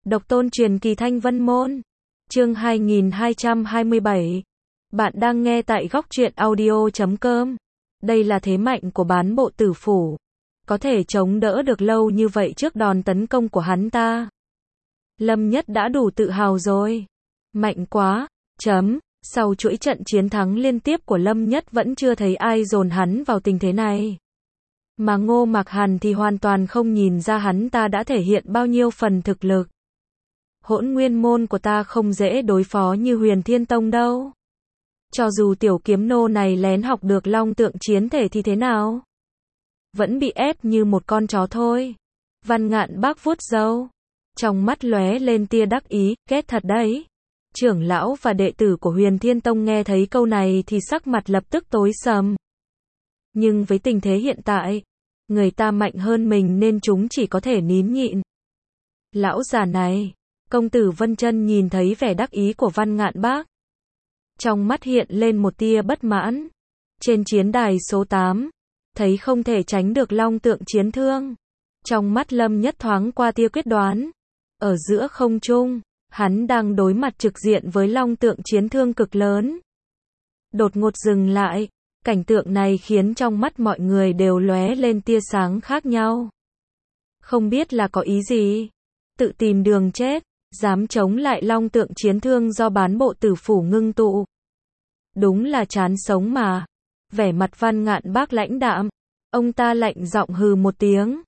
Độc tôn truyền kỳ Thanh Vân Môn. Chương 2227. Bạn đang nghe tại góc truyện audio.com. Đây là thế mạnh của Bán Bộ Tử Phủ. Có thể chống đỡ được lâu như vậy trước đòn tấn công của hắn ta. Lâm Nhất đã đủ tự hào rồi. Mạnh quá. Sau chuỗi trận chiến thắng liên tiếp của Lâm Nhất vẫn chưa thấy ai dồn hắn vào tình thế này. Mà Ngô Mạc Hàn thì hoàn toàn không nhìn ra hắn ta đã thể hiện bao nhiêu phần thực lực. Hỗn Nguyên môn của ta không dễ đối phó như Huyền Thiên Tông đâu. Cho dù tiểu kiếm nô này lén học được long tượng chiến thể thì thế nào? Vẫn bị ép như một con chó thôi. Văn Ngạn Bác vuốt râu. Trong mắt lóe lên tia đắc ý, ghét thật đấy. Trưởng lão và đệ tử của Huyền Thiên Tông nghe thấy câu này thì sắc mặt lập tức tối sầm. Nhưng với tình thế hiện tại, người ta mạnh hơn mình nên chúng chỉ có thể nín nhịn. Lão già này, công tử Vân Chân nhìn thấy vẻ đắc ý của Văn Ngạn Bác. Trong mắt hiện lên một tia bất mãn. Trên chiến đài số 8, thấy không thể tránh được long tượng chiến thương. Trong mắt Lâm Nhất thoáng qua tia quyết đoán. Ở giữa không trung, hắn đang đối mặt trực diện với long tượng chiến thương cực lớn. Đột ngột dừng lại, cảnh tượng này khiến trong mắt mọi người đều lóe lên tia sáng khác nhau. Không biết là có ý gì? Tự tìm đường chết, dám chống lại long tượng chiến thương do Bán Bộ Tử Phủ ngưng tụ. Đúng là chán sống mà. Vẻ mặt Văn Ngạn Bác lãnh đạm, ông ta lạnh giọng hừ một tiếng.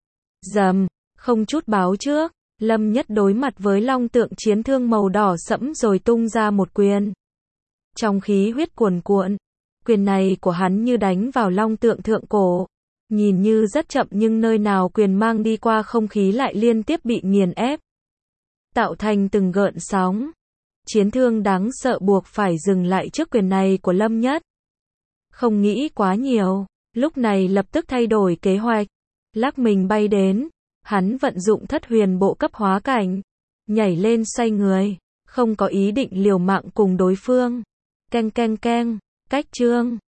Không chút báo trước, Lâm Nhất đối mặt với long tượng chiến thương màu đỏ sẫm rồi tung ra một quyền. Trong khí huyết cuồn cuộn, quyền này của hắn như đánh vào long tượng thượng cổ. Nhìn như rất chậm nhưng nơi nào quyền mang đi qua không khí lại liên tiếp bị nghiền ép. Tạo thành từng gợn sóng. Chiến thương đáng sợ buộc phải dừng lại trước quyền này của Lâm Nhất. Không nghĩ quá nhiều, lúc này lập tức thay đổi kế hoạch. Lắc mình bay đến, hắn vận dụng Thất Huyền Bộ cấp hóa cảnh. Nhảy lên xoay người, không có ý định liều mạng cùng đối phương. Keng, cách chương.